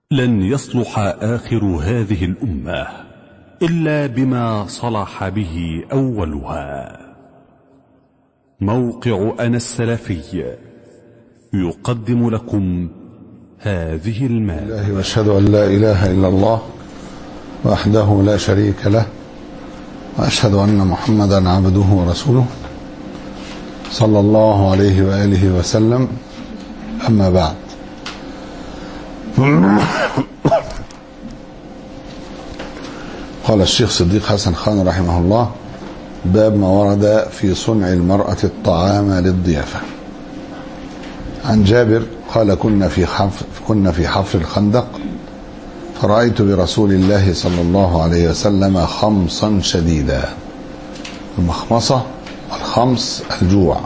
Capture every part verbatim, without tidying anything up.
لن يصلح آخر هذه الأمة إلا بما صلح به أولها. موقع أنا السلفي يقدم لكم هذه المادة. وأشهد أن لا إله إلا الله وحده لا شريك له، وأشهد أن محمدا عبده ورسوله صلى الله عليه وآله وسلم. أما بعد، قال الشيخ صديق حسن خان رحمه الله: باب ما ورد في صنع المرأة الطعام للضيافة. عن جابر قال: كنا في حفر كنا في حفر الخندق، فرأيت برسول الله صلى الله عليه وسلم خمصا شديدا. المخمصة والخمص الجوع.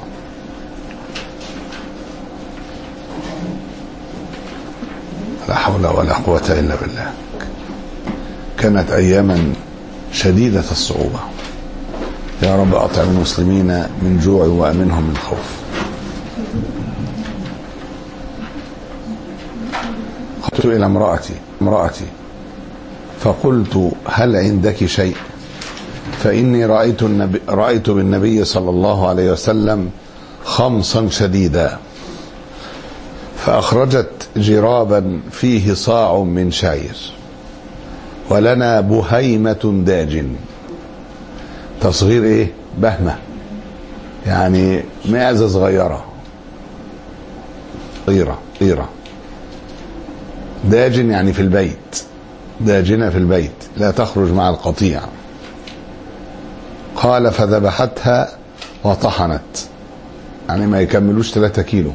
لا حول ولا قوة إلا بالله. كانت أياما شديدة الصعوبة. يا رب أطعم المسلمين من جوع وأمنهم من خوف. قلت إلى امرأتي امرأتي فقلت: هل عندك شيء؟ فإني رأيت النبي رأيت بالنبي صلى الله عليه وسلم خمصا شديدا. فأخرجت جرابا فيه صاع من شعير، ولنا بهيمة داج. تصغير ايه؟ بهمة، يعني معزة صغيرة، صغيرة صغيرة. داج يعني في البيت، داجنة في البيت لا تخرج مع القطيع. قال: فذبحتها وطحنت، يعني ما يكملوش ثلاثة كيلو.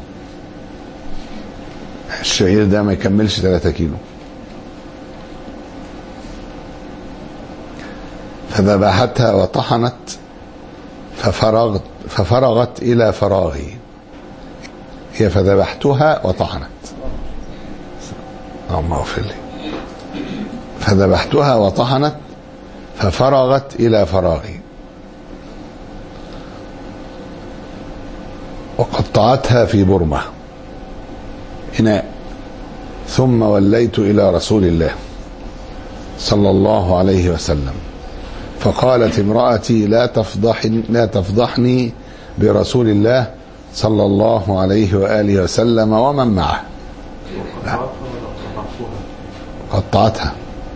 الشعير ده ما يكملش ثلاثة كيلو. فذبحتها وطحنت ففرغت ففرغت إلى فراغي. هي فذبحتها وطحنت. اللهم اغفر لي. فذبحتها وطحنت ففرغت إلى فراغي، وقطعتها في برمة إناء، ثم وليت إلى رسول الله صلى الله عليه وسلم، فقالت امرأتي: لا تفضحني لا تفضحني برسول الله صلى الله عليه وآله وسلم ومن معه. لا. قطعتها.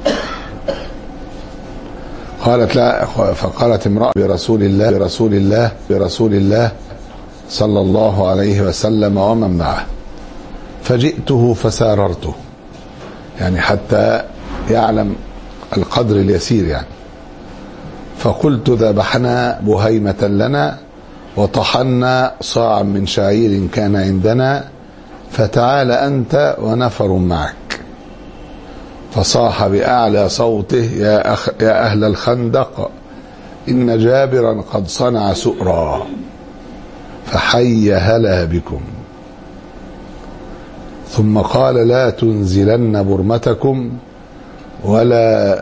قالت: لا. فقالت امرأة: برسول الله برسول الله برسول الله صلى الله عليه وسلم ومن معه. فجئته فساررته، يعني حتى يعلم القدر اليسير يعني. فقلت: ذبحنا بهيمة لنا وطحنا صاعا من شعير كان عندنا، فتعال أنت ونفر معك. فصاح بأعلى صوته: يا, أخ يا أهل الخندق، إن جابرا قد صنع سؤرا، فحي هلا بكم. ثم قال: لا تنزلن برمتكم ولا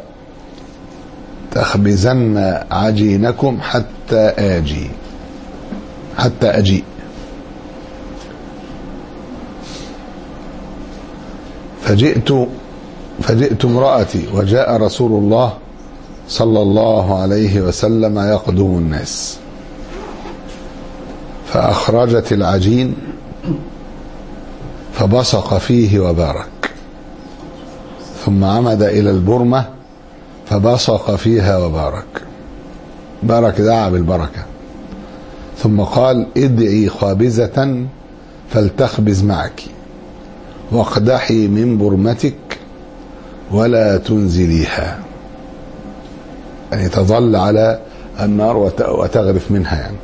تخبزن عجينكم حتى آجي حتى أجيء. فجئت فجئت امرأتي، وجاء رسول الله صلى الله عليه وسلم يقدم الناس، فأخرجت العجين فبصق فيه وبارك، ثم عمد إلى البرمة فبصق فيها وبارك. بارك، دعا بالبركة. ثم قال: ادعي خابزة فلتخبز معك، واقدحي من برمتك ولا تنزليها، يعني تظل على النار وتغرف منها يعني.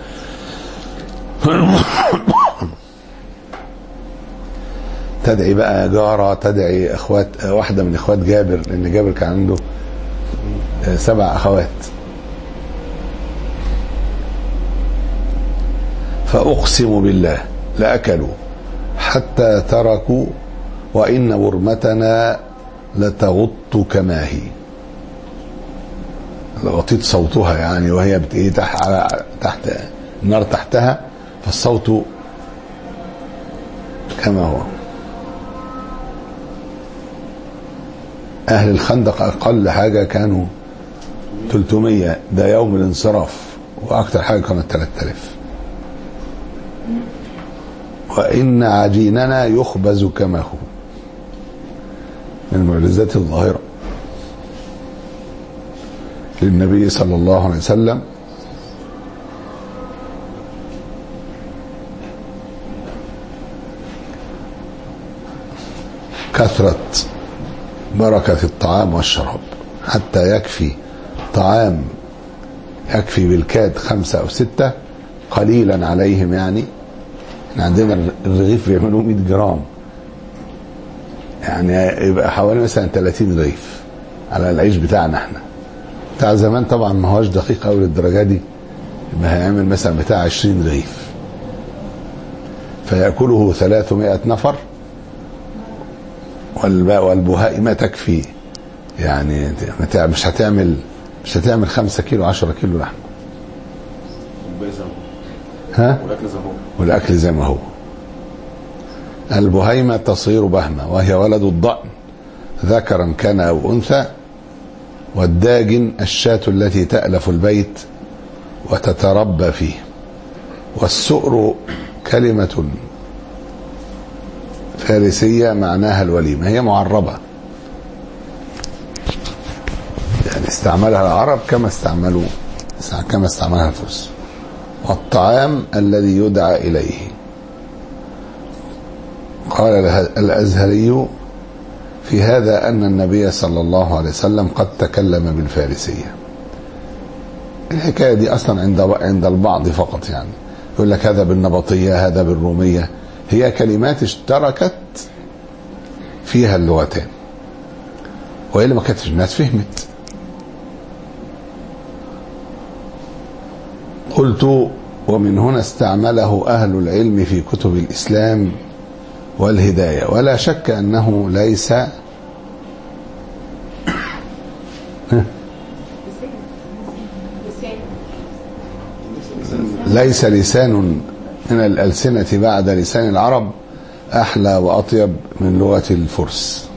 تدعي بقى جارة، تدعي اخوات، واحدة من اخوات جابر، لان جابر كان عنده سبع اخوات. فاقسم بالله لأكلوا حتى تركوا، وإن برمتنا لتغط كما هي. غطيت صوتها يعني، وهي بتيجي تحت تحت النار تحتها، فالصوت كما هو. أهل الخندق أقل حاجة كانوا ثلاثمية، ده يوم الانصراف، وأكثر حاجة كانت ثلاثة آلاف. وإن عجيننا يخبز كما هو، من المعجزات الظاهرة للنبي صلى الله عليه وسلم. كثرة بركة الطعام والشراب، حتى يكفي طعام يكفي بالكاد خمسة أو ستة قليلا عليهم. يعني عندنا الرغيف بيعملوه مئة جرام، يعني يبقى حوالي مثلا ثلاثين رغيف على العيش بتاعنا احنا. بتاع زمان طبعا ما هوش دقيق قوي للدرجة دي، يبقى هيعمل مثلا بتاع عشرين رغيف، فيأكله ثلاثمائة نفر، والبهائمة تكفي. يعني مش هتعمل مش هتعمل خمسة كيلو عشرة كيلو لحم. ها؟ والأكل زي ما هو. البهيمة تصير بهمة، وهي ولد الضأن ذكرا كان أو أنثى. والداجن الشاة التي تألف البيت وتتربى فيه. والسؤر كلمة فارسية معناها الوليمة، هي معربة، يعني استعملها العرب كما استعملوا كما استعملها الفرس. والطعام الذي يدعى إليه. قال الأزهري في هذا أن النبي صلى الله عليه وسلم قد تكلم بالفارسية. الحكاية دي أصلا عند عند البعض فقط، يعني يقول لك هذا بالنبطية هذا بالرومية، هي كلمات اشتركت فيها اللغتين، وإلا ما كانتش الناس فهمت. قلت ومن هنا استعمله أهل العلم في كتب الإسلام والهداية، ولا شك أنه ليس ليس لسان من الألسنة بعد لسان العرب أحلى وأطيب من لغة الفرس.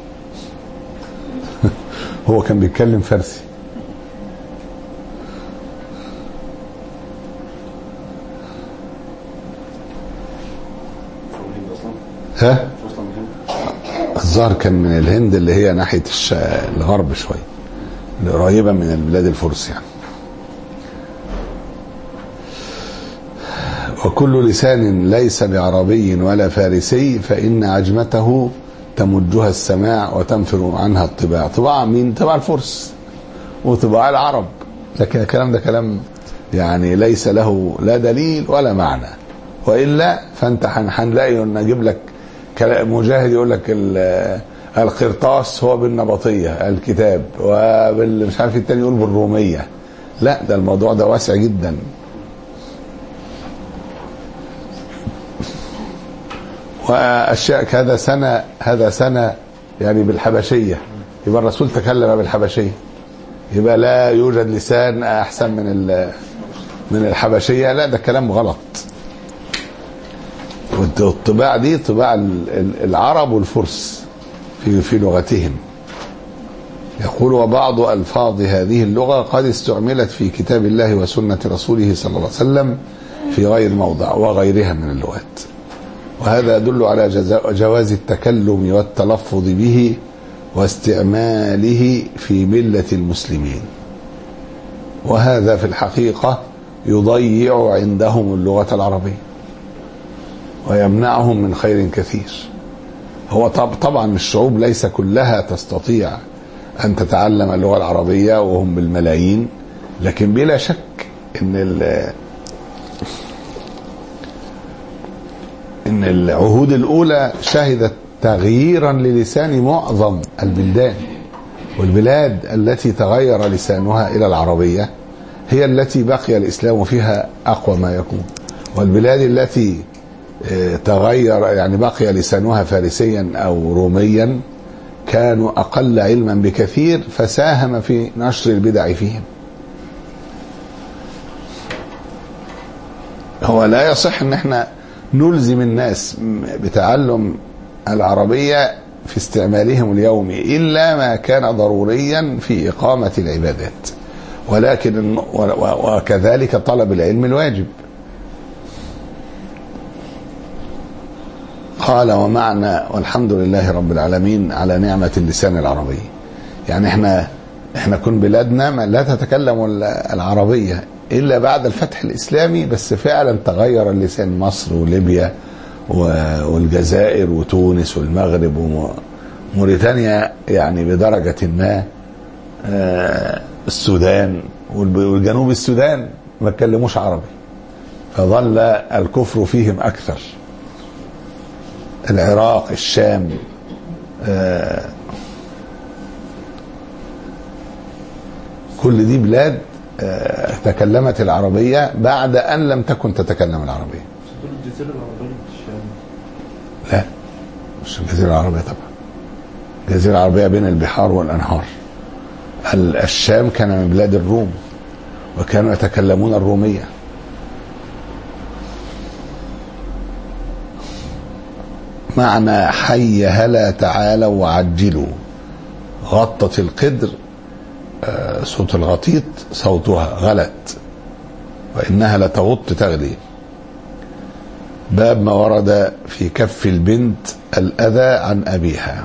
هو كان بيتكلم فارسي. ها؟ الظاهر كان من الهند، اللي هي ناحية الغرب شوي، قريبة من البلاد الفرس يعني. وكل لسان ليس بعربي ولا فارسي فإن عجمته تمجها السماع وتنفر عنها الطباع. طباع مين؟ طباع الفرس وطباع العرب. لكن الكلام ده كلام يعني ليس له لا دليل ولا معنى، وإلا فأنت هنلاقي أن أجيب لك مجاهد يقول لك القرطاس هو بالنبطية الكتاب، ومش عارف التاني يقول بالرومية. لا، ده الموضوع ده واسع جدا. وأشياء هذا سنة هذا سنة يعني بالحبشية، يبقى الرسول تكلم بالحبشية، يبقى لا يوجد لسان أحسن من من الحبشية. لا، ده كلام غلط. والطباع دي طباع العرب والفرس في في لغتهم. يقول وبعض ألفاظ هذه اللغة قد استعملت في كتاب الله وسنة رسوله صلى الله عليه وسلم في غير موضع وغيرها من اللغات، وهذا يدل على جواز التكلم والتلفظ به واستعماله في ملة المسلمين، وهذا في الحقيقة يضيع عندهم اللغة العربية ويمنعهم من خير كثير. هو طبعا الشعوب ليس كلها تستطيع أن تتعلم اللغة العربية وهم بالملايين، لكن بلا شك إن إن العهود الأولى شهدت تغييرا للسان معظم البلدان، والبلاد التي تغير لسانها إلى العربية هي التي بقي الإسلام فيها أقوى ما يكون، والبلاد التي تغير يعني بقي لسانها فارسيا أو روميا كانوا أقل علما بكثير، فساهم في نشر البدع فيهم. هو لا يصح ان احنا نلزم الناس بتعلم العربية في استعمالهم اليومي إلا ما كان ضروريا في إقامة العبادات، ولكن وكذلك طلب العلم الواجب. قال ومعنى والحمد لله رب العالمين على نعمة اللسان العربي. يعني احنا احنا كن بلادنا لا تتكلم العربية إلا بعد الفتح الإسلامي، بس فعلا تغير اللسان. مصر وليبيا والجزائر وتونس والمغرب وموريتانيا يعني بدرجة ما، السودان والجنوب السودان ما تكلموش عربي، فظل الكفر فيهم أكثر. العراق، الشام، كل دي بلاد تكلمت العربية بعد أن لم تكن تتكلم العربية. الجزيرة العربية في الشام؟ لا، مش الجزيرة العربية طبعا. الجزيرة العربية بين البحار والأنهار. الشام كان من بلاد الروم وكانوا يتكلمون الرومية. معنى حي هلا تعالوا وعجلوا. غطت القدر، صوت الغطيط صوتها غلت، وإنها لتغط تغلي. باب ما ورد في كف البنت الأذى عن أبيها.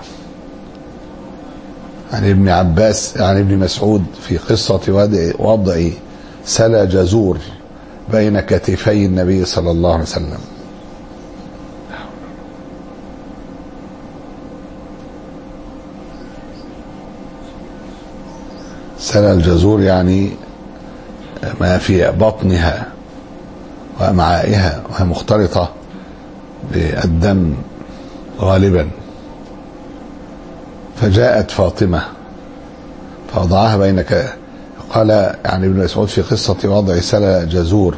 عن ابن عباس عن ابن مسعود في قصة وضع سلا جزور بين كتفي النبي صلى الله عليه وسلم. سلا الجزور يعني ما في بطنها وأمعائها وهي مختلطة بالدم غالبا، فجاءت فاطمة فوضعها بينك. قال يعني ابن مسعود في قصة وضع سلا جزور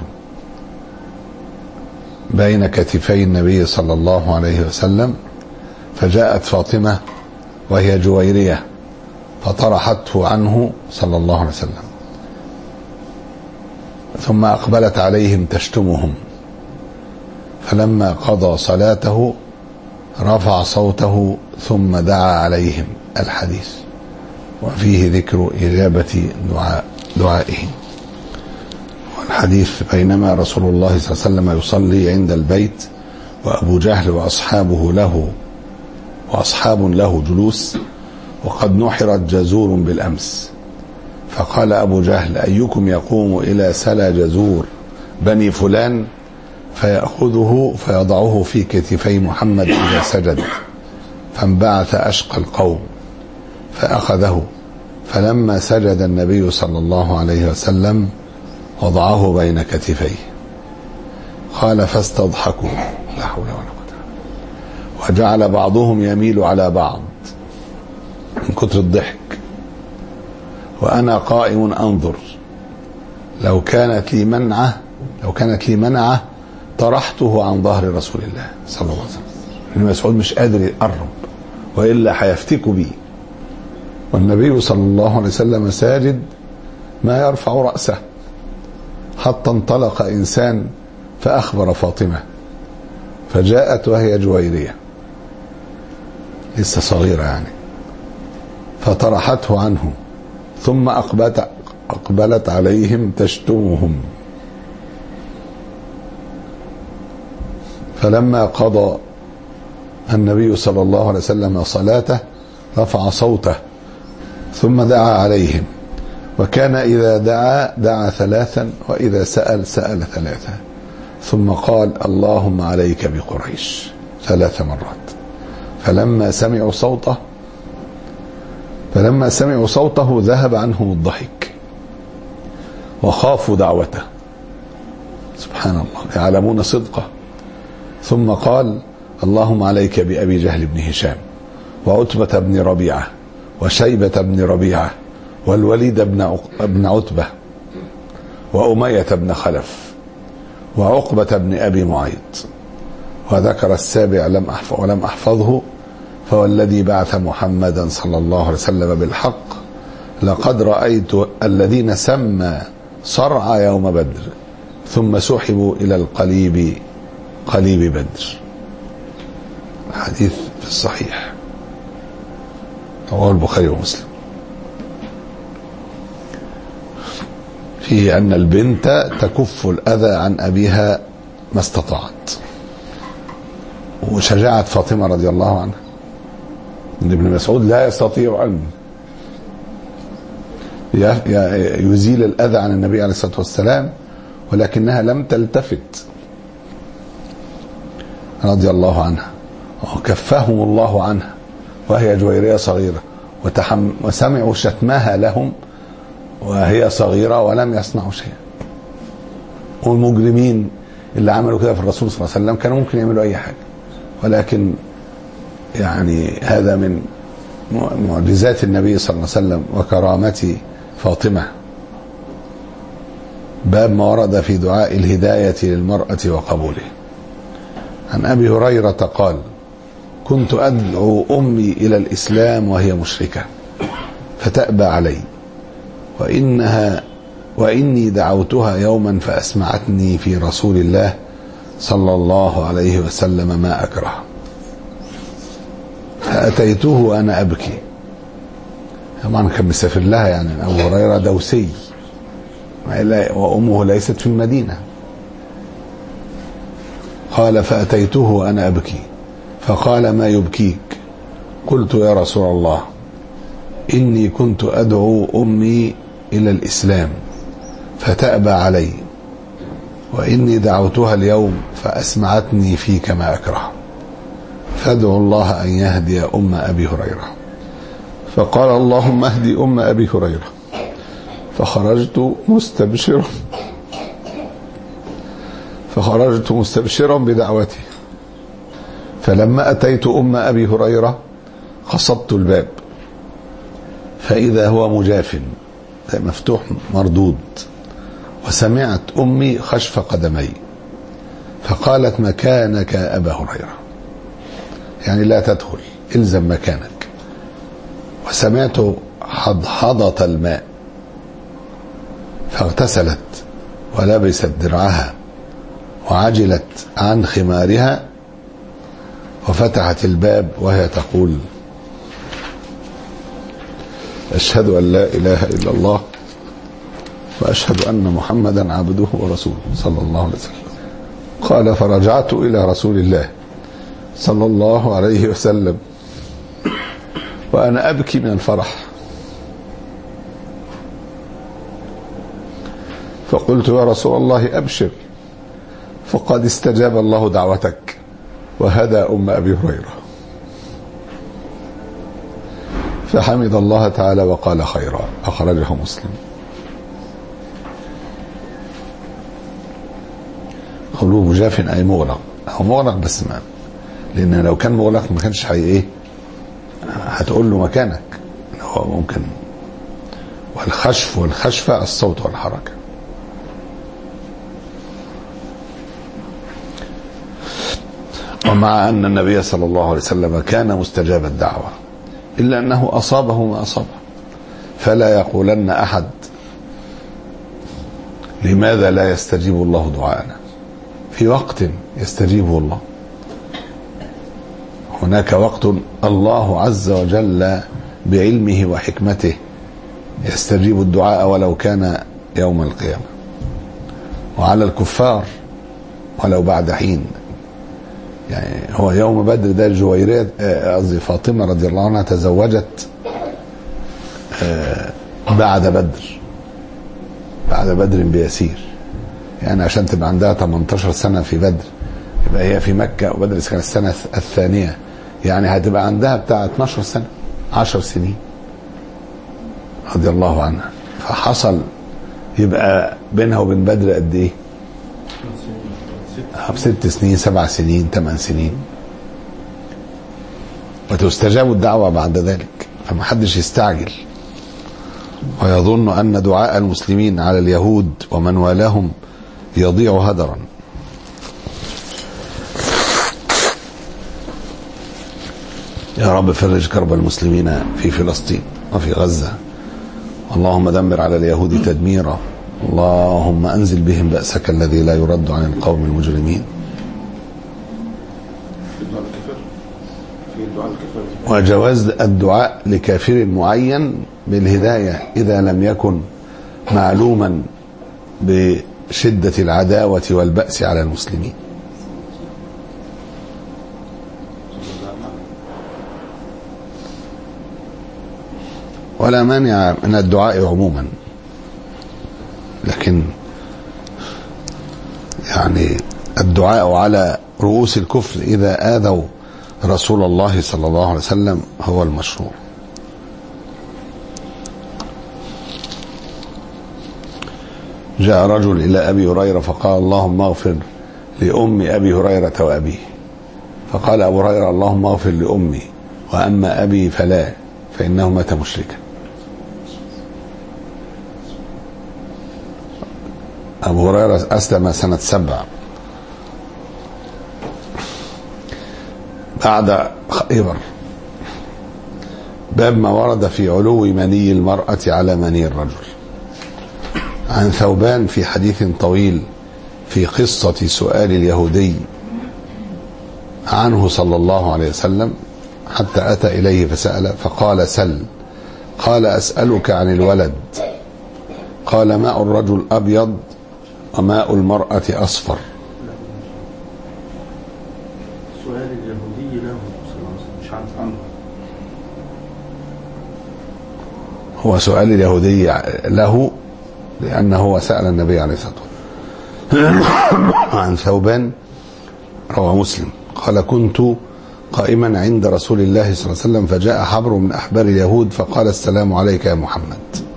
بين كتفي النبي صلى الله عليه وسلم، فجاءت فاطمة وهي جويرية فطرحته عنه صلى الله عليه وسلم، ثم أقبلت عليهم تشتمهم، فلما قضى صلاته رفع صوته ثم دعا عليهم. الحديث وفيه ذكر إجابة دعاء دعائه. والحديث بينما رسول الله صلى الله عليه وسلم يصلي عند البيت وأبو جهل وأصحابه له وأصحاب له جلوس، وقد نحرت جزور بالأمس، فقال أبو جهل أيكم يقوم إلى سلا جزور بني فلان فيأخذه فيضعه في كتفي محمد إذا سجد، فانبعث أشقى القوم فأخذه، فلما سجد النبي صلى الله عليه وسلم وضعه بين كتفيه. قال فاستضحكوا، لا حول ولا قوة، وجعل بعضهم يميل على بعض من كتر الضحك، وأنا قائم أنظر، لو كانت لي منعة لو كانت لي منعة طرحته عن ظهر رسول الله صلى الله عليه وسلم. ابن مسعود مش قادر يقرب وإلا هيفتكوا بيه، والنبي صلى الله عليه وسلم ساجد ما يرفع رأسه، حتى انطلق إنسان فأخبر فاطمة، فجاءت وهي جويرية لسه صغيرة يعني، فطرحته عنه، ثم أقبلت, أقبلت عليهم تشتمهم، فلما قضى النبي صلى الله عليه وسلم صلاته رفع صوته ثم دعا عليهم، وكان إذا دعا دعا ثلاثا وإذا سأل سأل ثلاثا، ثم قال اللهم عليك بقريش ثلاث مرات. فلما سمعوا صوته فلما سمعوا صوته ذهب عنهم الضحك وخافوا دعوته، سبحان الله، يعلمون صدقه. ثم قال اللهم عليك بأبي جهل بن هشام وعتبة بن ربيعة وشيبة بن ربيعة والوليد بن عتبة وأمية بن خلف وعقبة بن أبي معيط. وذكر السابع لم أحفظ ولم أحفظه، فوالذي بعث محمدا صلى الله عليه وسلم بالحق لقد رأيت الذين سمى صرع يوم بدر ثم سحبوا إلى القليب قليب بدر. حديث في الصحيح. رواه البخاري ومسلم، فيه أن البنت تكف الأذى عن أبيها ما استطاعت، وشجاعة فاطمة رضي الله عنها ان ابن مسعود لا يستطيع أن يزيل الأذى عن النبي عليه الصلاة والسلام، ولكنها لم تلتفت رضي الله عنها، وكفهم الله عنها وهي جويرية صغيرة، وتحم وسمعوا شتمها لهم وهي صغيرة ولم يصنعوا شيئا. والمجرمين اللي عملوا كده في الرسول صلى الله عليه وسلم كانوا ممكن يعملوا أي حاجة، ولكن يعني هذا من معجزات النبي صلى الله عليه وسلم وكرامة فاطمة. باب ما ورد في دعاء الهداية للمرأة وقبوله. عن أبي هريرة قال: كنت أدعو أمي إلى الإسلام وهي مشركة فتأبى علي، وإنها وإني دعوتها يوما فأسمعتني في رسول الله صلى الله عليه وسلم ما أكره، فأتيته وأنا أبكي. طبعا كان مسافر لها، يعني أبو هريرة دوسي وأمه ليست في المدينة. قال: فأتيته وأنا أبكي فقال: ما يبكيك؟ قلت: يا رسول الله، إني كنت أدعو أمي إلى الإسلام فتأبى علي، وإني دعوتها اليوم فأسمعتني فيك ما أكره، فادعوا الله أن يهدي أم أبي هريرة. فقال: اللهم اهدي أم أبي هريرة. فخرجت مستبشرا فخرجت مستبشرا بدعوته. فلما أتيت أم أبي هريرة قصدت الباب، فإذا هو مجاف مفتوح مردود، وسمعت أمي خشف قدمي، فقالت: مكانك أبا هريرة، يعني لا تدخل، إلزم مكانك. وسمعت حضحضة الماء، فاغتسلت ولبست درعها وعجلت عن خمارها وفتحت الباب وهي تقول: أشهد أن لا إله إلا الله وأشهد أن محمدا عبده ورسوله صلى الله عليه وسلم. قال: فرجعت إلى رسول الله صلى الله عليه وسلم وأنا أبكي من الفرح، فقلت: يا رسول الله أبشر، فقد استجاب الله دعوتك وهدى أم أبي هريرة. فحمد الله تعالى وقال: خيرا. أخرجه مسلم. قوله مجاف أي مغلق، أو مغلق بس ما، لأن لو كان مغلق ما كانش حي إيه هتقول له مكانك، هو ممكن. والخشف والخشفة الصوت والحركة. ومع أن النبي صلى الله عليه وسلم كان مستجاب الدعوة، إلا أنه أصابه ما أصابه، فلا يقولن أحد: لماذا لا يستجيب الله دعاءنا؟ في وقت يستجيبه الله. هناك وقت الله عز وجل بعلمه وحكمته يستجيب الدعاء ولو كان يوم القيامة. وعلى الكفار ولو بعد حين، يعني هو يوم بدر ده جويرية قصدي فاطمة رضي الله عنها تزوجت بعد بدر، بعد بدر بيسير، يعني عشان تبقى عندها ثمانية عشر سنة في بدر، يبقى هي في مكة وبدر كانت السنة الثانية، يعني هتبقى عندها بتاع اثنتا عشرة سنة، عشر سنين رضي الله عنها. فحصل يبقى بينها وبين بدر قد ايه؟ ست سنين، سبع سنين، ثمان سنين. وتستجاب الدعوة بعد ذلك، فما حدش يستعجل ويظن أن دعاء المسلمين على اليهود ومن والاهم يضيع هدرا. يا رب فرج كرب المسلمين في فلسطين وفي غزة، اللهم دمر على اليهود تدميرا، اللهم أنزل بهم بأسك الذي لا يرد عن القوم المجرمين. وجواز الدعاء لكافر معين بالهداية إذا لم يكن معلوما بشدة العداوة والبأس على المسلمين. ولا مانع من الدعاء عموما، لكن يعني الدعاء على رؤوس الكفر إذا آذوا رسول الله صلى الله عليه وسلم هو المشروع. جاء رجل إلى أبي هريرة فقال اللهم اغفر لأم أبي هريرة وأبيه، فقال أبو هريرة اللهم اغفر لأمي وأما أبي فلا، فإنه مات مشركا. أبو هريرة أسلم سنة سبع بعد خيبر. باب ما ورد في علو مني المرأة على مني الرجل. عن ثوبان في حديث طويل في قصة سؤال اليهودي عنه صلى الله عليه وسلم حتى أتى إليه فسأل فقال سل. قال أسألك عن الولد. قال ماء الرجل أبيض وماء المرأة أصفر. سؤال اليهودي له مش عنه. هو سؤال اليهودي له لأنه هو سأل النبي عليه الصلاة والسلام. عن ثوبان رواه مسلم قال كنت قائما عند رسول الله صلى الله عليه وسلم فجاء حبر من أحبار اليهود فقال السلام عليك يا محمد.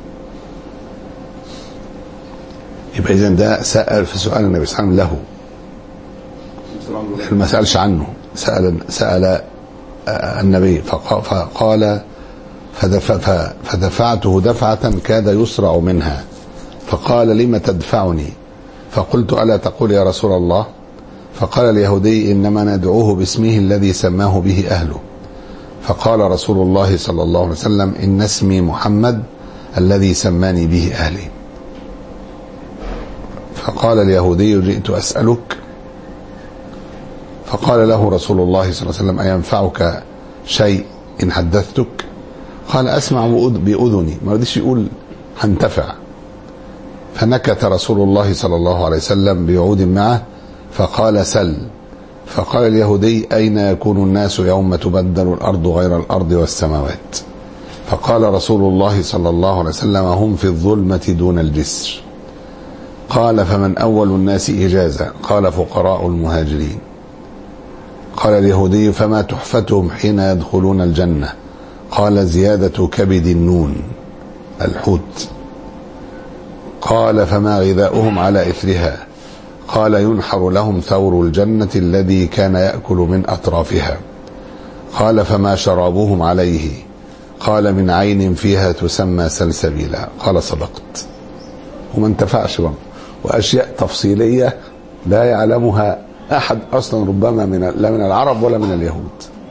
يبقى إذن ده سأل في سؤال النبي صلى الله عليه وسلم له، ما سألش عنه، سأل سأل النبي فقال فدفع فدفعته دفعة كاد يسرع منها فقال لم تدفعني؟ فقلت ألا تقول يا رسول الله؟ فقال اليهودي إنما ندعوه باسمه الذي سماه به أهله. فقال رسول الله صلى الله عليه وسلم إن اسمي محمد الذي سماني به أهلي. فقال اليهودي جئت أسألك. فقال له رسول الله صلى الله عليه وسلم أينفعك شيء إن حدثتك؟ قال أسمع بأذني، ما رضيش يقول هنتفع. فنكت رسول الله صلى الله عليه وسلم بعود معه فقال سل. فقال اليهودي أين يكون الناس يوم تبدل الأرض غير الأرض والسماوات؟ فقال رسول الله صلى الله عليه وسلم هم في الظلمة دون الجسر. قال فمن أول الناس إجازة؟ قال فقراء المهاجرين. قال اليهودي فما تحفتهم حين يدخلون الجنة؟ قال زيادة كبد النون الحوت. قال فما غذاؤهم على إثرها؟ قال ينحر لهم ثور الجنة الذي كان يأكل من أطرافها. قال فما شرابهم عليه؟ قال من عين فيها تسمى سلسبيلا. قال صدقت. وما انتفعش بقى، وأشياء تفصيلية لا يعلمها أحد أصلا ربما من لا من العرب ولا من اليهود.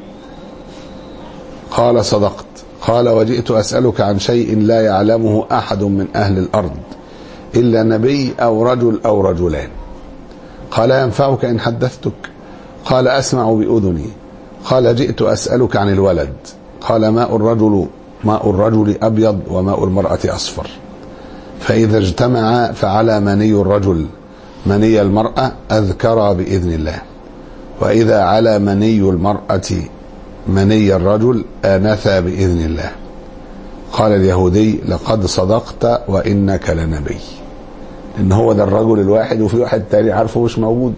قال صدقت. قال وجئت أسألك عن شيء لا يعلمه أحد من أهل الأرض إلا نبي أو رجل أو رجلان. قال ينفعك إن حدثتك؟ قال أسمع بأذني. قال جئت أسألك عن الولد. قال ماء الرجل ماء الرجل أبيض وماء المرأة أصفر، فإذا اجتمع فعلى مني الرجل مني المرأة أذكر بإذن الله، وإذا على مني المرأة مني الرجل آنثى بإذن الله. قال اليهودي لقد صدقت وإنك لنبي، إن هو ده الرجل الواحد وفي واحد تاني عارفه مش موجود.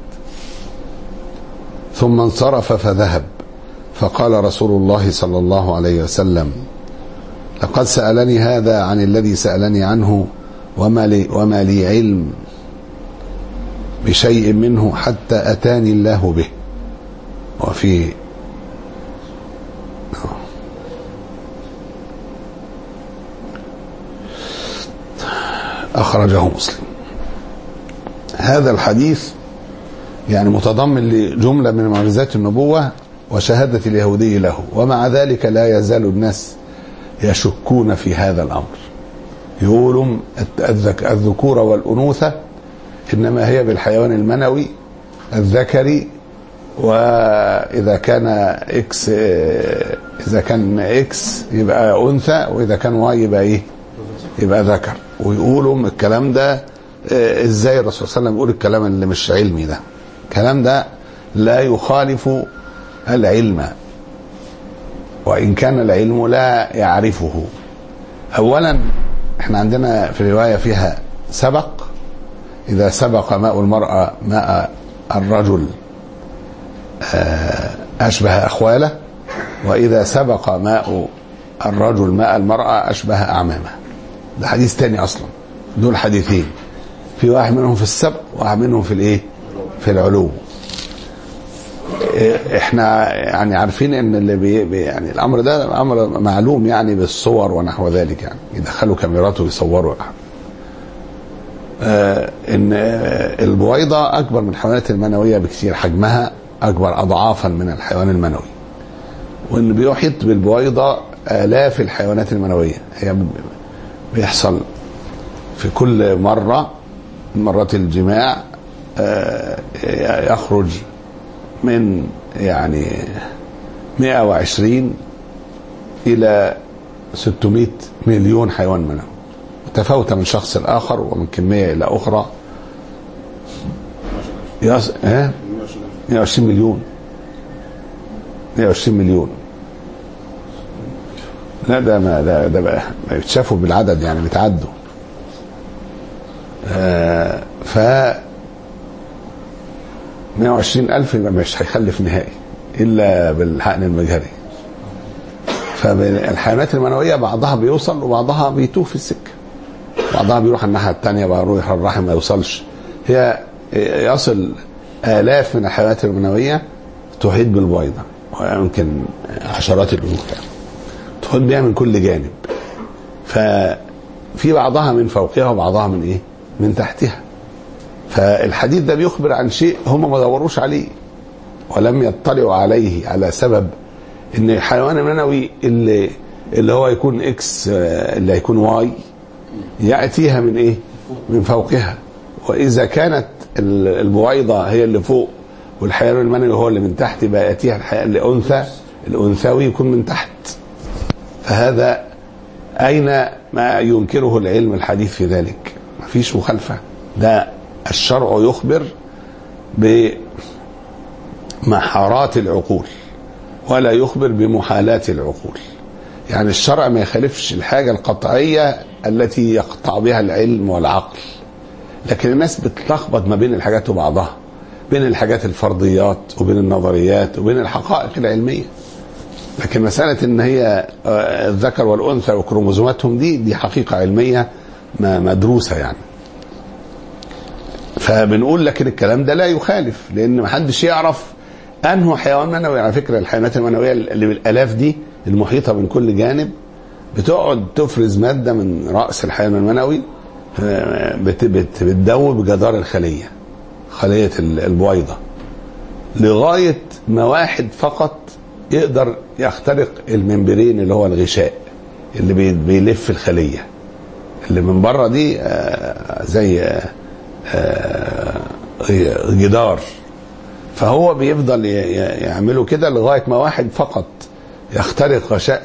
ثم انصرف فذهب. فقال رسول الله صلى الله عليه وسلم لقد سألني هذا عن الذي سألني عنه وما لي, وما لي علم بشيء منه حتى أتاني الله به. وفي أخرجه مسلم. هذا الحديث يعني متضمن لجملة من معجزات النبوة وشهادة اليهودي له، ومع ذلك لا يزال الناس يشكون في هذا الأمر، يقولون الذكورة والأنوثة إنما هي بالحيوان المنوي الذكري وإذا كان إكس إذا كان إكس يبقى أنثى، وإذا كان واي يبقى إيه؟ يبقى ذكر. ويقولوا الكلام ده إزاي الرسول صلى الله عليه وسلم يقول الكلام اللي مش علمي ده؟ الكلام ده لا يخالف العلم، وإن كان العلم لا يعرفه. أولا احنا عندنا في الرواية فيها سبق، إذا سبق ماء المرأة ماء الرجل أشبه أخواله، وإذا سبق ماء الرجل ماء المرأة أشبه أعمامه. ده حديث تاني أصلا، دول حديثين، في واحد منهم في السبق وواحد منهم في الإيه؟ في العلو. احنا يعني عارفين ان اللي بي يعني الامر ده امر معلوم يعني بالصور ونحو ذلك، يعني يدخلوا كاميرات ويصوروا. اه ان البويضة اكبر من الحيوانات المنوية بكثير، حجمها اكبر اضعافا من الحيوان المنوي، وان بيحيط بالبويضة الاف الحيوانات المنوية. هي بيحصل في كل مرة من مرات الجماع اه يخرج من يعني مئة وعشرين إلى ستمائة مليون حيوان منوي، متفاوتة من شخص لآخر ومن كمية إلى أخرى. يص... ها؟ مئة وعشرين مليون مئة وعشرين مليون. لا ده ما ده ده بقى ما يتشافوا بالعدد، يعني بيتعدوا. آه ف مئة وعشرين ألف يبقى مش هيخلف نهائي إلا بالحقن المجهري. فالحيوانات المنوية بعضها بيوصل وبعضها بيتوه في السكة، بعضها بيروح الناحية التانية، بيروح الرحم ما يوصلش. هي يصل آلاف من الحيوانات المنوية تحيط بالبويضة، ويمكن عشرات الألوف يعني تحيط بها من كل جانب. ففي بعضها من فوقها وبعضها من إيه؟ من تحتها. فالحديث ده بيخبر عن شيء هم ما دوروش عليه ولم يطلعوا عليه، على سبب ان الحيوان المنوي اللي اللي هو يكون اكس اللي هيكون واي ياتيها من ايه؟ من فوقها. واذا كانت البويضه هي اللي فوق والحيوان المنوي هو اللي من تحت، يبقى ياتيها الحيوان الانثى الانثوي يكون من تحت. فهذا اين ما ينكره العلم الحديث في ذلك؟ ما فيش مخالفه. ده الشرع يخبر بمحارات العقول ولا يخبر بمحالات العقول. يعني الشرع ما يخالفش الحاجة القطعية التي يقطع بها العلم والعقل، لكن الناس بتلخبط ما بين الحاجات وبعضها، بين الحاجات الفرضيات وبين النظريات وبين الحقائق العلمية. لكن مسألة ان هي الذكر والأنثى وكروموزوماتهم دي دي حقيقة علمية مدروسة يعني. فبنقول لكن الكلام ده لا يخالف، لان ما حدش يعرف انه حيوان منوي. على فكره الحيوانات المنويه اللي بالالاف دي المحيطه من كل جانب بتقعد تفرز ماده من راس الحيوان المنوي بتدوب جدار الخليه، خليه البويضه، لغايه ما واحد فقط يقدر يخترق الممبرين اللي هو الغشاء اللي بيلف الخليه اللي من بره دي زي جدار. فهو بيفضل يعمله كده لغاية ما واحد فقط يخترق غشاء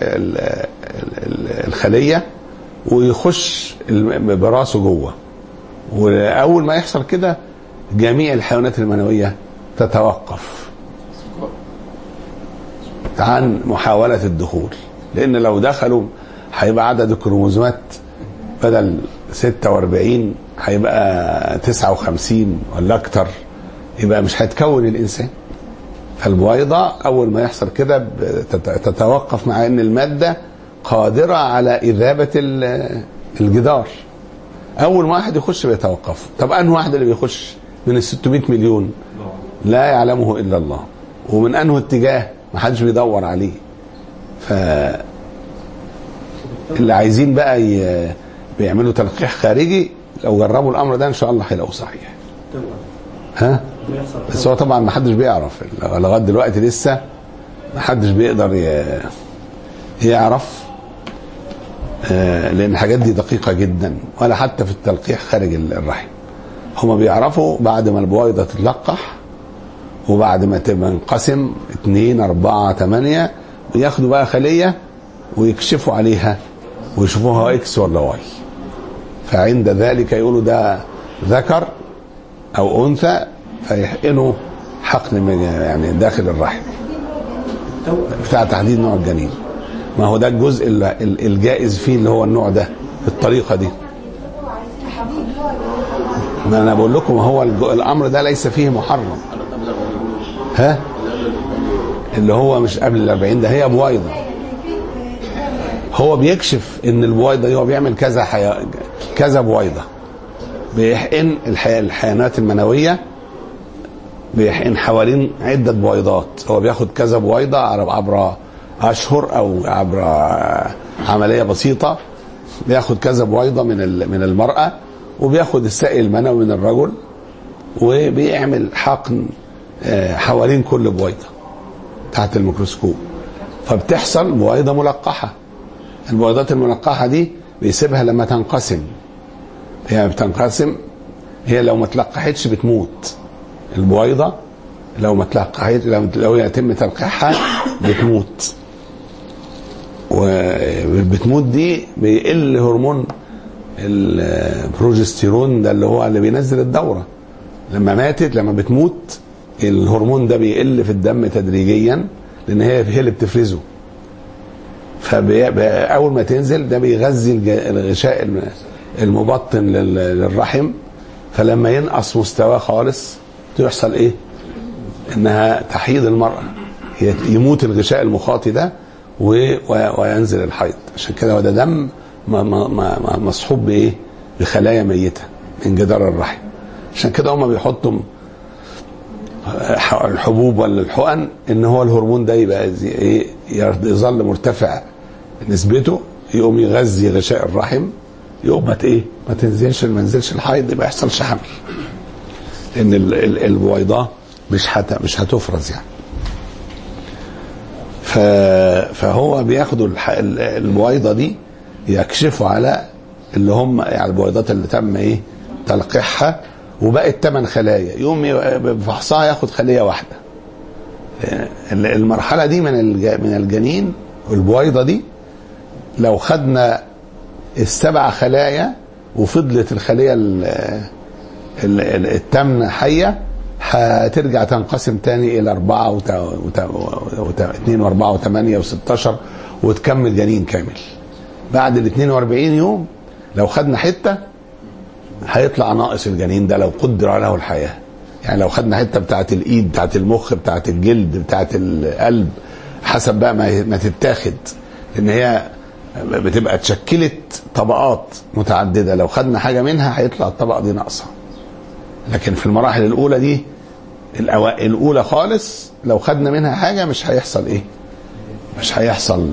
الخلية ويخش براسه جوه. وأول ما يحصل كده جميع الحيوانات المنوية تتوقف عن محاولة الدخول، لأن لو دخلوا هيبقى عدد الكروموزومات بدل ستة وأربعين هيبقى تسعة وخمسين ولا اكتر، يبقى مش هيتكون الانسان. فالبويضة اول ما يحصل كده تتوقف، مع ان المادة قادرة على اذابة الجدار. اول ما واحد يخش بيتوقف. طب انه واحد اللي بيخش من الستمائة مليون لا يعلمه الا الله، ومن انه اتجاه ما حدش بيدور عليه. ف اللي عايزين بقى ي... بيعملوا تلقيح خارجي، لو جربوا الامر ده ان شاء الله هيلاقوه صحيح. ها بس هو طبعا ما حدش بيعرف لغايه دلوقتي، لسه ما حدش بيقدر ي... يعرف، لان الحاجات دي دقيقه جدا. ولا حتى في التلقيح خارج الرحم، هما بيعرفوا بعد ما البويضه تتلقح وبعد ما تنقسم اتنين اربعة تمانية بياخدوا بقى خلية ويكشفوا عليها ويشوفوها اكس ولا واي، فعند ذلك يقولوا ده ذكر او انثى فيحقنوا حقن يعني داخل الرحم بتاع تحديد نوع الجنين. ما هو ده الجزء الجائز فيه اللي هو النوع ده الطريقة دي. ما انا بقول لكم هو الامر ده ليس فيه محرم. ها اللي هو مش قبل الاربعين ده هي بويضة، هو بيكشف ان البويضة دي هو بيعمل كذا حياة كذا بويضة، بيحقن الحيوانات المنوية بيحقن حوالين عدة بويضات، هو بياخد كذا بويضة عبر اشهر او عبر عملية بسيطة، بياخد كذا بويضة من من المرأة وبياخد السائل المنوي من الرجل وبيعمل حقن حوالين كل بويضة تحت الميكروسكوب، فبتحصل بويضة ملقحة. البويضات الملقحة دي بيسيبها لما تنقسم، هي بتنقسم، هي لو ما تلقحتش بتموت. البويضة لو ما تلقحت لو يتم تلقيحها بتموت، وبتموت دي بيقل هرمون البروجستيرون ده اللي هو اللي بينزل الدورة. لما ماتت لما بتموت الهرمون ده بيقل في الدم تدريجيا لان هي هي اللي بتفرزه، فاول ما تنزل ده بيغذي الغشاء المبطن للرحم، فلما ينقص مستواه خالص يحصل ايه؟ انها تحيض المرأة، يموت الغشاء المخاطي ده وينزل الحيض. عشان كده هو ده دم مصحوب بايه؟ بخلايا ميتة من جدار الرحم. عشان كده هم بيحطوا الحبوب ولا الحقن ان هو الهرمون ده يبقى ايه؟ يظل مرتفع نسبته، يقوم يغذي غشاء الرحم، يقوم ما ايه؟ ما تنزلش ما ينزلش الحيض، ما يحصلش حمل، لان البويضة مش حت مش هتفرز يعني. فهو بياخدوا البويضة دي يكشفوا على اللي هم يعني البويضات اللي تم ايه تلقيحها وبقت ثمان خلايا، يقوم بفحصها ياخد خلية واحدة. المرحلة دي من من الجنين والبويضة دي لو خدنا السبع خلايا وفضلت الخلية الثامنة حية هترجع تنقسم تاني الى اربعة واثنين واربعة وثمانية وستاشر وتكمل جنين كامل. بعد ال اتنين واربعين يوم لو خدنا حتة هيطلع ناقص الجنين ده لو قدر له الحياة. يعني لو خدنا حتة بتاعت الايد بتاعت المخ بتاعت الجلد بتاعت القلب حسب بقى ما تتاخد، لان هي بتبقى اتشكلت طبقات متعددة، لو خدنا حاجة منها هيطلع الطبقة دي ناقصة. لكن في المراحل الاولى دي الاولى خالص لو خدنا منها حاجة مش هيحصل ايه؟ مش هيحصل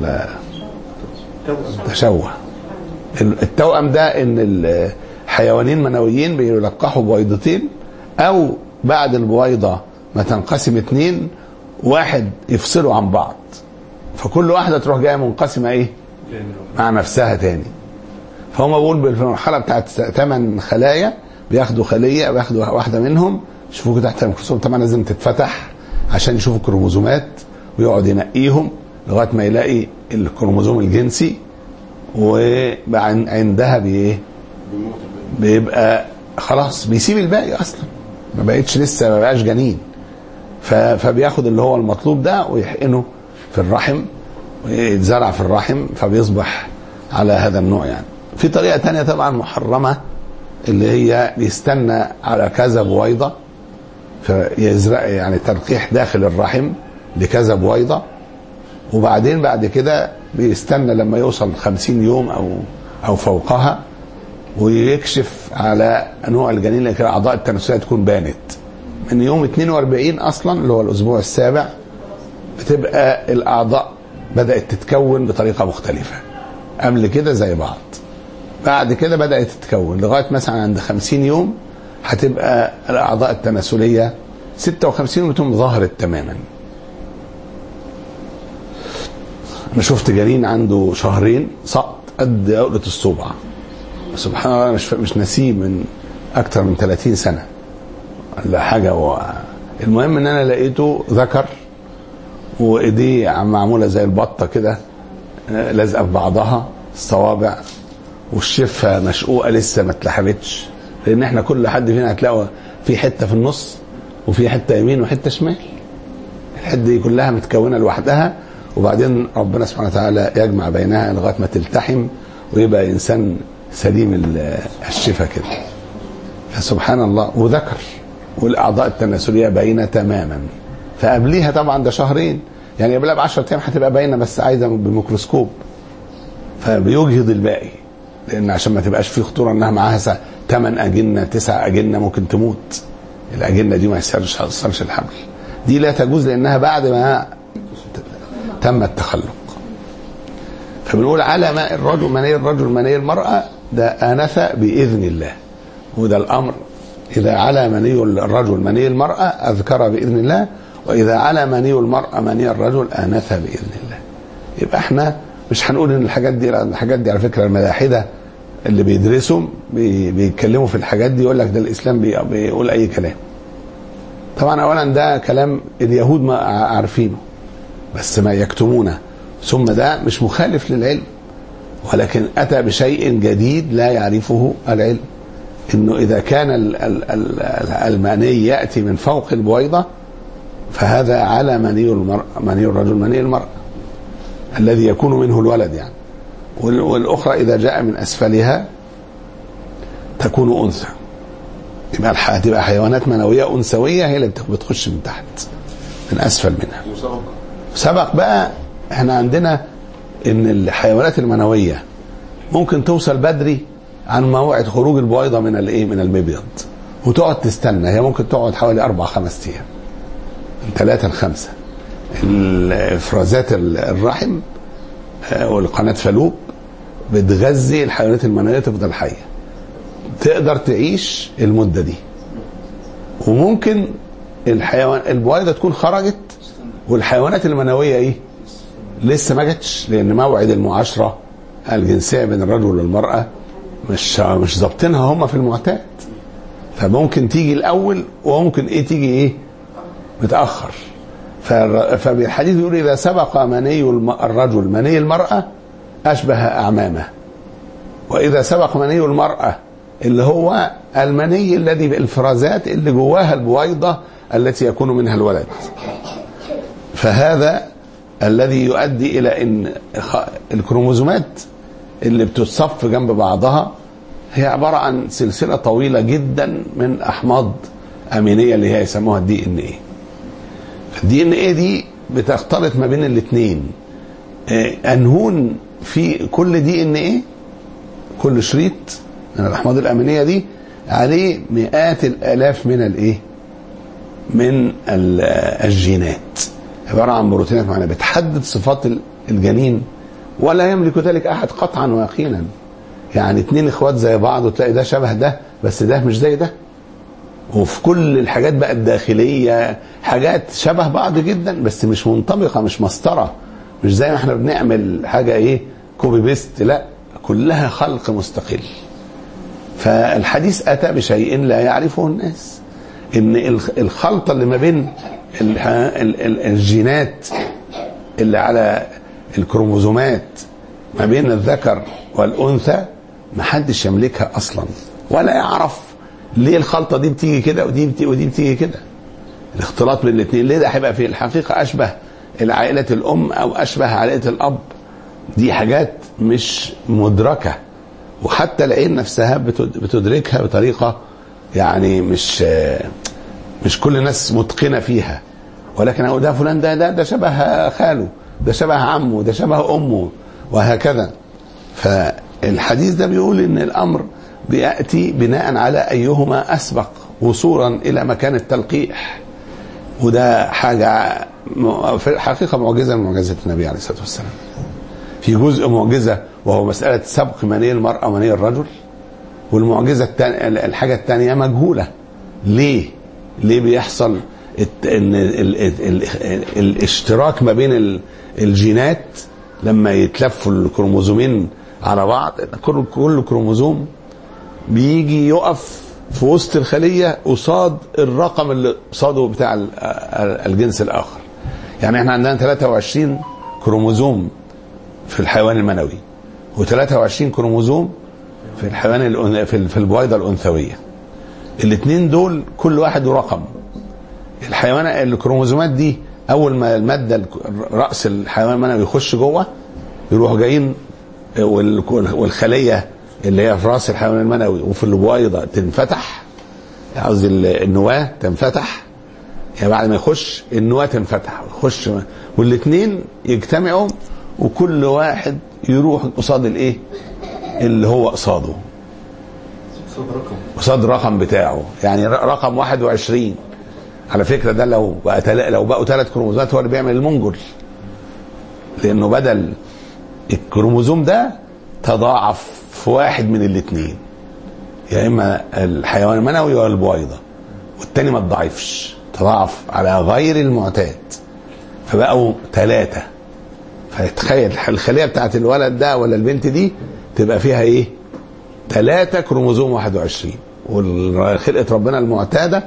تشوه. التوأم ده ان الحيوانين منويين بيلقحوا بويضتين، او بعد البويضة ما تنقسم اتنين واحد يفصلوا عن بعض، فكل واحدة تروح جاية منقسمة ايه مع نفسها تاني. فهم بيقول في المرحلة بتاعت ثمان خلايا بياخدوا خلية بياخدوا واحدة منهم يشوفوا تحت الميكروسكوب، طبعا لازم تتفتح عشان يشوفوا الكروموزومات ويقعد ينقيهم لغاية ما يلاقي الكروموزوم الجنسي، وعندها بايه بيبقى خلاص بيسيب الباقي اصلا ما بقتش لسه ما بقاش جنين، فبياخد اللي هو المطلوب ده ويحقنه في الرحم ويتزرع في الرحم فبيصبح على هذا النوع. يعني في طريقة تانية طبعا محرمة اللي هي بيستنى على كذا بويضة فيزرع يعني تلقيح داخل الرحم لكذا بويضة، وبعدين بعد كده بيستنى لما يوصل خمسين يوم او او فوقها ويكشف على نوع الجنين لكي الاعضاء التناسليه تكون بانت. من يوم اتنين واربعين اصلا اللي هو الاسبوع السابع بتبقى الاعضاء بدات تتكون بطريقه مختلفه، قبل كده زي بعض، بعد كده بدات تتكون لغايه مثلا عند خمسين يوم هتبقى الاعضاء التناسليه ستة وخمسين يوم بتكون ظهرت تماما. انا شفت جنين عنده شهرين سقط قد عقلة الصبع، سبحان الله مش مش نسيه من اكتر من ثلاثين سنة ولا حاجة، المهم ان انا لقيته ذكر وايديه معموله زي البطه كده لازقه في بعضها الصوابع والشفه مشقوقه لسه ما اتلحمتش، لان احنا كل حد فينا هتلاقوا في حته في النص وفي حته يمين وحته شمال، الحته دي كلها متكونه لوحدها وبعدين ربنا سبحانه وتعالى يجمع بينها لغايه ما تلتحم ويبقى انسان سليم الشفه كده. فسبحان الله. وذكر والاعضاء التناسليه باينه تماما، فقبليها طبعا ده شهرين، يعني قبلها ب عشرة ايام هتبقى باينه بس عايزه بميكروسكوب، فبيجهض الباقي لان عشان ما تبقاش في خطوره انها معاها ثمان اجنه تسع اجنه ممكن تموت، الاجنه دي ما يصيرش هتصلش الحمل، دي لا تجوز لانها بعد ما تم التخلق. فبنقول على ماء الرجل مني الرجل مني المرأة ده آنف بإذن الله، وده الأمر إذا على مني الرجل مني المرأة أذكر بإذن الله، وإذا على مني المرأة مني الرجل آنف بإذن الله. يبقى احنا مش هنقول ان الحاجات دي الحاجات دي على فكرة الملاحدة اللي بيدرسوا بي بيتكلموا في الحاجات دي يقول لك ده الإسلام بي بيقول أي كلام. طبعا أولا ده كلام اليهود ما عارفينه بس ما يكتمونه، ثم ده مش مخالف للعلم ولكن أتى بشيء جديد لا يعرفه العلم، إنه إذا كان المني يأتي من فوق البويضة فهذا على مني المرأة مني الرجل مني المرأة الذي يكون منه الولد يعني، والأخرى إذا جاء من أسفلها تكون أنثى، يبقى هتبقى حيوانات منوية أنثوية هي اللي بتخش من تحت من أسفل منها. سبق بقى احنا عندنا ان الحيوانات المنوية ممكن توصل بدري عن موعد خروج البويضة من الايه من المبيض وتقعد تستنى، هي ممكن تقعد حوالي اربع خمس ايام من ثلاثة لخمسة. الافرازات الرحم والقناة فالوب بتغذي الحيوانات المنوية تفضل حية تقدر تعيش المدة دي، وممكن الحيوان البويضة تكون خرجت والحيوانات المنوية ايه لسه ما جتش، لان موعد المعاشرة الجنسية بين الرجل والمرأة مش مش ضابطينها هم في المعتاد، فممكن تيجي الاول وممكن ايه تيجي ايه متأخر. فالحديث بيقول اذا سبق مني الرجل مني المرأة اشبه اعمامه، واذا سبق مني المرأة اللي هو المني الذي بالافرازات اللي جواها البويضة التي يكون منها الولد، فهذا الذي يؤدي الى ان الكروموزومات اللي بتصف جنب بعضها هي عبارة عن سلسلة طويلة جدا من احماض امينية اللي هي يسموها الدي ان ايه. الدي ان ايه دي بتختلط ما بين الاثنين، انهون في كل دي ان ايه كل شريط من الاحماض الامينية دي عليه مئات الالاف من الايه من الجينات، عبارة عن بروتينات معينة بتحدد صفات الجنين ولا يملك ذلك أحد قطعا ويقينا. يعني اتنين اخوات زي بعض وتلاقي ده شبه ده بس ده مش زي ده، وفي كل الحاجات بقى الداخلية حاجات شبه بعض جدا بس مش منطبقة مش مسطرة، مش زي ما احنا بنعمل حاجة ايه كوبي بيست، لا كلها خلق مستقل. فالحديث أتى بشيء لا يعرفه الناس، ان الخلطة اللي ما بين الجينات اللي على الكروموزومات ما بين الذكر والأنثى ما حدش يملكها أصلا ولا يعرف ليه الخلطة دي بتيجي كده ودي بتيجي ودي بتيجي كده. الاختلاط بين الاثنين ليه ده هيبقى في الحقيقة أشبه العائلة الأم أو أشبه عائلة الأب، دي حاجات مش مدركة، وحتى العين نفسها بتدركها بطريقة يعني مش مش كل الناس متقنة فيها، ولكن أقول ده فلان ده ده ده شبه خاله، ده شبه عمه، ده شبه أمه، وهكذا. فالحديث ده بيقول إن الأمر بيأتي بناء على أيهما أسبق وصولا إلى مكان التلقيح، وده حاجة في الحقيقة معجزة من معجزة النبي عليه الصلاة والسلام. في جزء معجزة وهو مسألة سبق مني المرأة ومني الرجل، والمعجزة الثانية الحاجة الثانية مجهولة. ليه؟ ليه بيحصل ان الاشتراك ما بين الجينات لما يتلفوا الكروموزومين على بعض، كل كروموزوم بيجي يقف في وسط الخلية قصاد الرقم اللي قصاده بتاع الجنس الآخر. يعني احنا عندنا ثلاثة وعشرين كروموزوم في الحيوان المنوي وثلاثة وعشرين كروموزوم في الحيوان في البويضة الأنثوية. الاثنين دول كل واحد رقم. الحيوان الكروموزومات دي أول ما المادة رأس الحيوان المنوي يخش جوه يروحوا جايين، والخلية اللي هي في راس الحيوان المنوي وفي البويضة تنفتح، قصدي النواة تنفتح، يعني بعد ما يخش النواة تنفتح ويخش، والاثنين يجتمعوا وكل واحد يروح قصاد الايه اللي هو قصاده، قصاد الرقم بتاعه. يعني رقم واحد وعشرين على فكرة ده لو بقى تل... لو بقوا ثلاث كروموزومات هو اللي بيعمل المنجل، لانه بدل الكروموزوم ده تضاعف في واحد من الاثنين، يا اما الحيوان المنوي ولا البويضة، والتاني ما تضاعفش، تضاعف على غير المعتاد فبقوا ثلاثة. فتخيل الخلية بتاعت الولد ده ولا البنت دي تبقى فيها ايه؟ ثلاثة كروموزوم واحد وعشرين، والخلقة ربنا المعتادة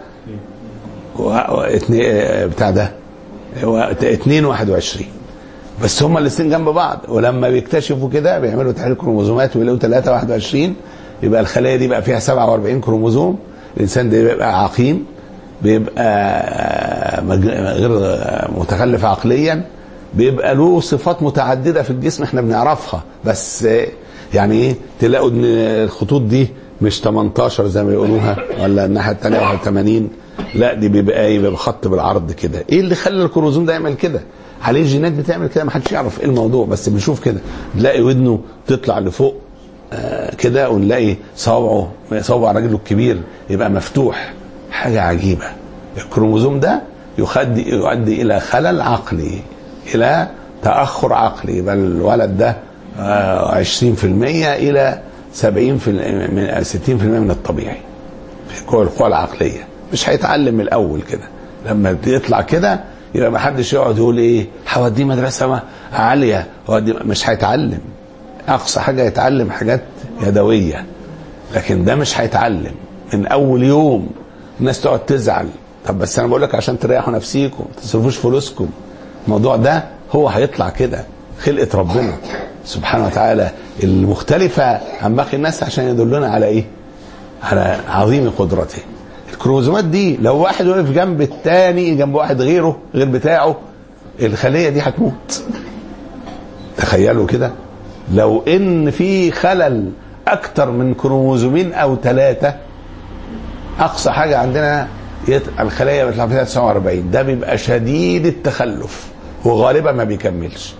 بتاع ده اثنين واحد وعشرين، بس هما الاثنين جنب بعض. ولما بيكتشفوا كده بيعملوا تحليل كروموزومات ويلاقوا ثلاثة واحد وعشرين، يبقى الخلية دي بقى فيها سبعة وأربعين كروموزوم. الإنسان ده بيبقى عقيم، بيبقى غير متخلف عقليا، بيبقى له صفات متعددة في الجسم احنا بنعرفها، بس يعني ايه تلاقوا ان الخطوط دي مش تمنتاشر زي ما يقولوها ولا الناحية التانية واحد وثمانين، لا دي بيبقى ايه، بيبقى خط بالعرض كده. ايه اللي خلى الكروموزوم ده يعمل كده؟ عليه الجينات بتعمل كده، ما حدش يعرف ايه الموضوع، بس بنشوف كده نلاقي ودنه تطلع لفوق آه كده، ونلاقي صوابعه صوابع رجله الكبير يبقى مفتوح. حاجة عجيبة. الكروموزوم ده يؤدي يؤدي الى خلل عقلي، الى تأخر عقلي، يبقى الولد ده آه عشرين في المية الى سبعين في المية ستين في المية من الطبيعي في قوى القوى العقلية. مش هيتعلم من الاول كده، لما يطلع كده يبقى ما حدش يقعد يقول ايه هوديه مدرسه عاليه، مش هيتعلم. اقصى حاجه يتعلم حاجات يدويه، لكن ده مش هيتعلم من اول يوم. الناس تقعد تزعل، طب بس انا بقول لك عشان تريحوا نفسيكم ما تصرفوش فلوسكم. الموضوع ده هو هيطلع كده، خلقه ربنا سبحانه وتعالى المختلفه عن باقي الناس عشان يدلنا على ايه؟ على عظيم قدرته. الكروموزومات دي لو واحد وقف جنب الثاني، جنب واحد غيره غير بتاعه، الخلية دي هتموت. تخيلوا كده، لو ان في خلل اكتر من كروموزومين او ثلاثة، اقصى حاجة عندنا الخلية بتطلع فيها تسعة وأربعين، ده بيبقى شديد التخلف وغالبا ما بيكملش.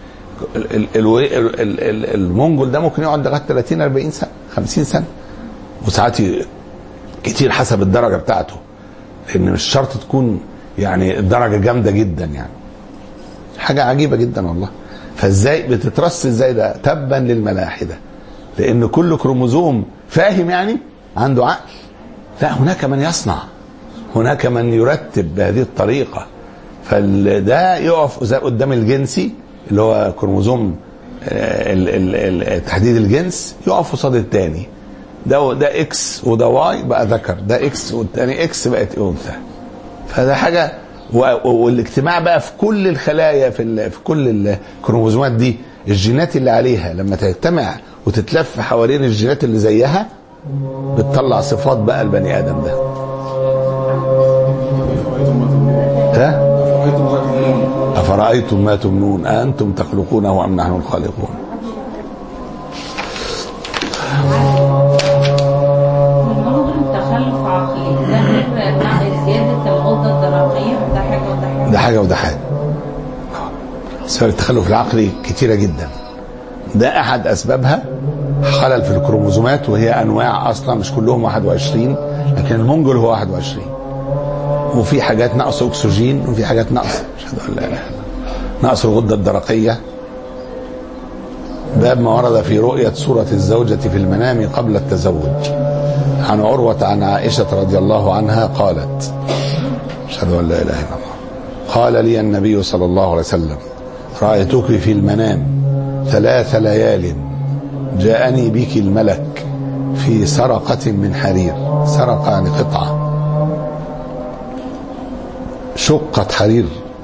المنجل ده ممكن يقعد لغاية ثلاثين أربعين سنة خمسين سنة، وساعات كتير حسب الدرجة بتاعته، لان مش شرط تكون يعني الدرجة جامدة جدا. يعني حاجة عجيبة جدا والله. فازاي بتترص ازاي ده؟ تبا للملاحدة، لان كل كروموزوم فاهم يعني عنده عقل. لا، هناك من يصنع، هناك من يرتب بهذه الطريقة. فده يقف قدام الجنسي اللي هو كروموزوم تحديد الجنس، يقف قصاد الثاني. ده ده اكس وده واي بقى ذكر، ده اكس والثاني اكس بقت انثى. فده حاجه، والاجتماع بقى في كل الخلايا في في كل الكروموزومات دي، الجينات اللي عليها لما تجتمع وتتلف حوالين الجينات اللي زيها بتطلع صفات بقى البني ادم ده. ها افرايتم ما تمنون انتم تخلقونه ام نحن الخالقون؟ ده حاجة وده حاجة. سبب التخلف العقلي كتيرة جدا، ده أحد أسبابها خلل في الكروموزومات، وهي أنواع أصلا مش كلهم واحد وعشرين، لكن المنجل هو واحد وعشرين، وفي حاجات نقص أكسجين، وفي حاجات نقص لا لا نقص الغدة الدرقية. باب ما ورد في رؤية صورة الزوجة في المنام قبل التزوج. عن عروة عن عائشة رضي الله عنها قالت: أشهد أن لا إله إلا الله، قال لي النبي صلى الله عليه وسلم: رأيتك في المنام ثلاث ليال، جاءني بك الملك في سرقة من حرير. سرقة يعني قطعة، شقة حرير،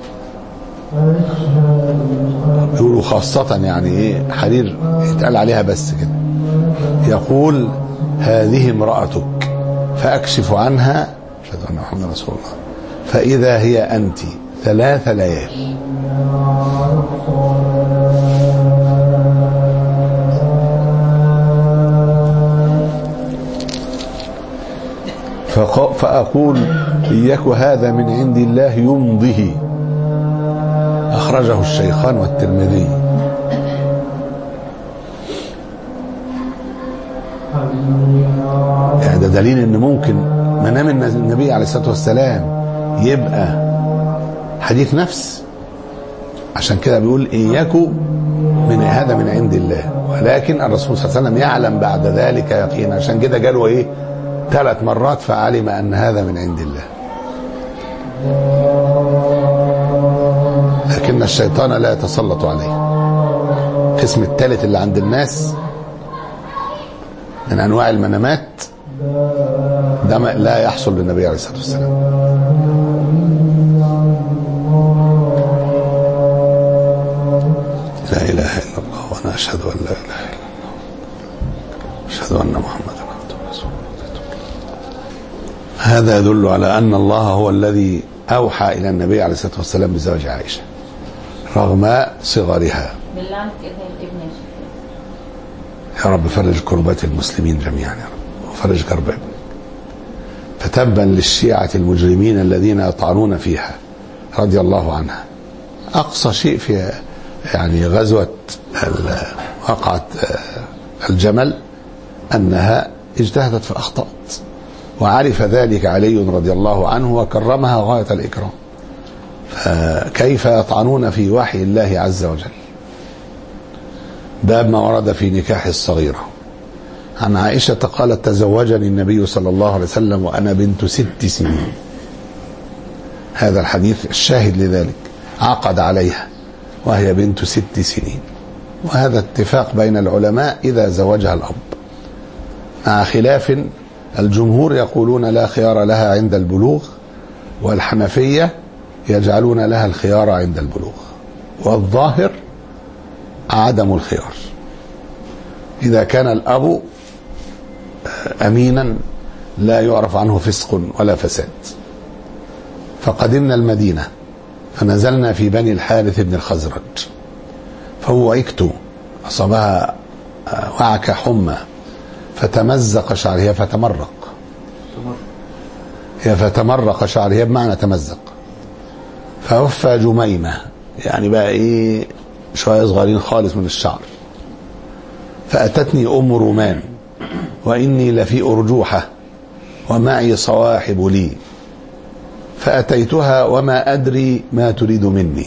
يقولوا خاصة يعني ايه حرير يتقال عليها بس كده. يقول هذه امرأتك فأكشف عنها أشهد أن محمد رسول الله فإذا هي أنت ثلاث ليال. فأقول إياك هذا من عند الله يمضه. أخرجه الشيخان والترمذي. يعني ده دليل إن ممكن منام النبي عليه الصلاة والسلام يبقى حديث نفس. عشان كده بيقول إياكوا من هذا من عند الله، ولكن الرسول صلى الله عليه وسلم يعلم بعد ذلك يقينا. عشان كده قالوا إيه ثلاث مرات فعلم أن هذا من عند الله. لكن الشيطان لا يتسلط عليه. القسم الثالث اللي عند الناس من أنواع المنامات ده لا يحصل للنبي عليه الصلاة والسلام. لا إله إلا الله وأنا أشهد أن لا إله إلا الله أشهد أن محمدا عبده ورسوله. هذا يدل على أن الله هو الذي أوحى إلى النبي عليه الصلاة والسلام بزواج عائشة رغم صغرها. بالله عنك ابن يا رب فرج كربات المسلمين جميعا يا رب وفرج كربهم. فتبا للشيعة المجرمين الذين يطعنون فيها رضي الله عنها. أقصى شيء في يعني غزوة وقعة الجمل أنها اجتهدت فأخطأت، وعرف ذلك علي رضي الله عنه وكرمها غاية الإكرام. فكيف يطعنون في وحي الله عز وجل؟ باب ما ورد في نكاح الصغيرة. عن عائشة قالت تزوجني النبي صلى الله عليه وسلم وأنا بنت ست سنين. هذا الحديث الشاهد لذلك. عقد عليها وهي بنت ست سنين، وهذا اتفاق بين العلماء إذا زوجها الأب، مع خلاف الجمهور يقولون لا خيار لها عند البلوغ، والحنفية يجعلون لها الخيار عند البلوغ، والظاهر عدم الخيار إذا كان الأب أمينا لا يعرف عنه فسق ولا فساد. فقدمنا المدينة فنزلنا في بني الحارث بن الخزرج، فوعكت أصابها وعك حمى فتمزق شعرها فتمرق هي فتمرق شعرها بمعنى تمزق، فوفى جميمة يعني بقى إيه شوية صغيرين خالص من الشعر. فأتتني أم رومان وإني لفي أرجوحة ومعي صواحب لي، فأتيتها وما أدري ما تريد مني،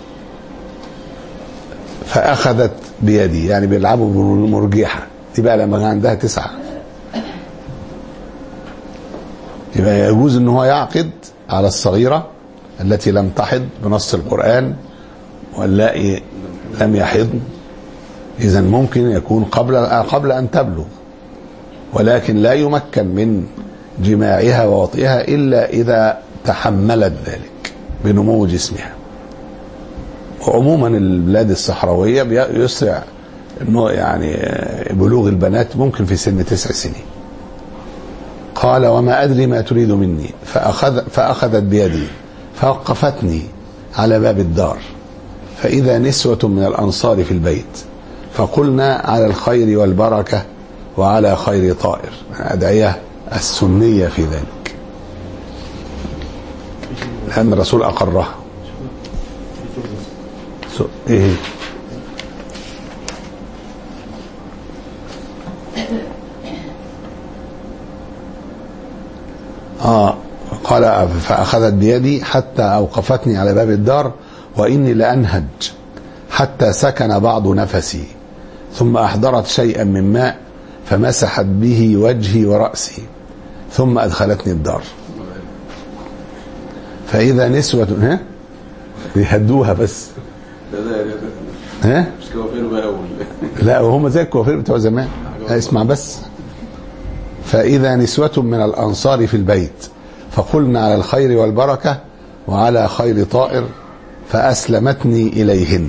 فأخذت بيدي يعني بيلعبوا بالمرجيحة دي بقى لما كان عندها تسعة. يبقى يجوز ان هو يعقد على الصغيرة التي لم تحض بنص القرآن واللائي لم يحضن، إذا ممكن يكون قبل قبل أن تبلغ، ولكن لا يمكن من جماعها ووطئها إلا إذا تحملت ذلك بنمو جسمها. وعموما البلاد الصحراوية يسرع انه يعني بلوغ البنات ممكن في سن تسع سنين. قال وما أدري ما تريد مني، فأخذ فأخذت بيدي فوقفتني على باب الدار، فإذا نسوة من الأنصار في البيت، فقلنا على الخير والبركة وعلى خير طائر، أدعية السنية في ذلك لأن الرسول أقرها. إيه آه قال فأخذت بيدي حتى أوقفتني على باب الدار وإني لأنهج حتى سكن بعض نفسي، ثم أحضرت شيئا من ماء فمسحت به وجهي ورأسي ثم أدخلتني الدار، فإذا نسوة ها بيهدوها بس ها لا وهم زي الكوافير بتوع زمان. اسمع بس فإذا نسوة من الأنصار في البيت فقلنا على الخير والبركة وعلى خير طائر فأسلمتني إليهن.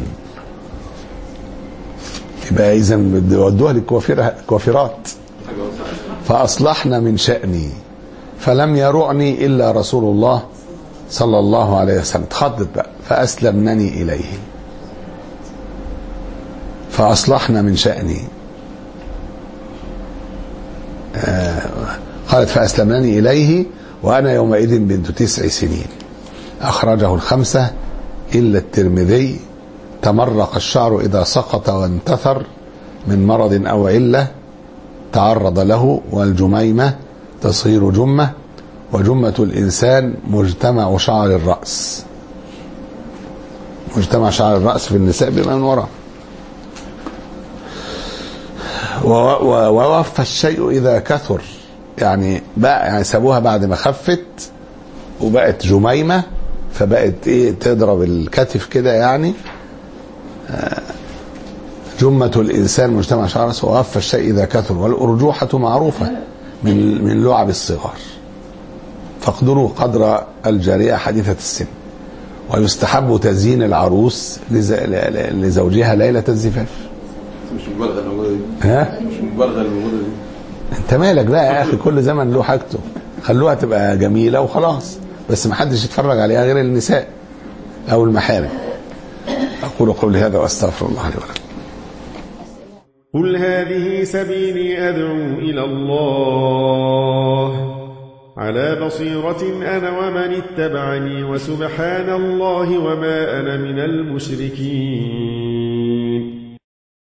يبقى إذن ودوها للكوافرات. فأصلحنا من شأني فلم يرعني إلا رسول الله صلى الله عليه وسلم. تخطط بقى فأسلمنني إليه. فأصلحنا من شأني آه قالت فأسلمنني إليه وأنا يومئذ بنت تسع سنين. أخرجه الخمسة إلا الترمذي. تمرق الشعر إذا سقط وانتثر من مرض أو علة تعرض له. والجميمة تصير جمة. وجمة الإنسان مجتمع شعر الرأس. مجتمع شعر الرأس في النساء بما من وراء. ووفى الشيء إذا كثر، يعني بقى يعني سابوها بعد ما خفت وبقت جميمة فبقت ايه تضرب الكتف كده يعني. جمة الإنسان مجتمع شعر الرأس. ووفى الشيء إذا كثر. والأرجوحة معروفة من من لعب الصغار. فاقدروا قدر الجارية حديثة السن. ويستحب تزيين العروس لزوجها ليلة الزفاف. مش مبالغة الموجودة دي. ها؟ مش مبالغة الموجودة دي. انت مالك بقى يا اخي، كل زمن له حاجته. خلوها تبقى جميلة وخلاص، بس ما حدش يتفرج عليها غير النساء او المحارم. اقول قولي هذا واستغفر الله لي ولكم. قل هذه سبيلي أدعو إلى الله على بصيرة أنا ومن اتبعني وسبحان الله وما أنا من المشركين.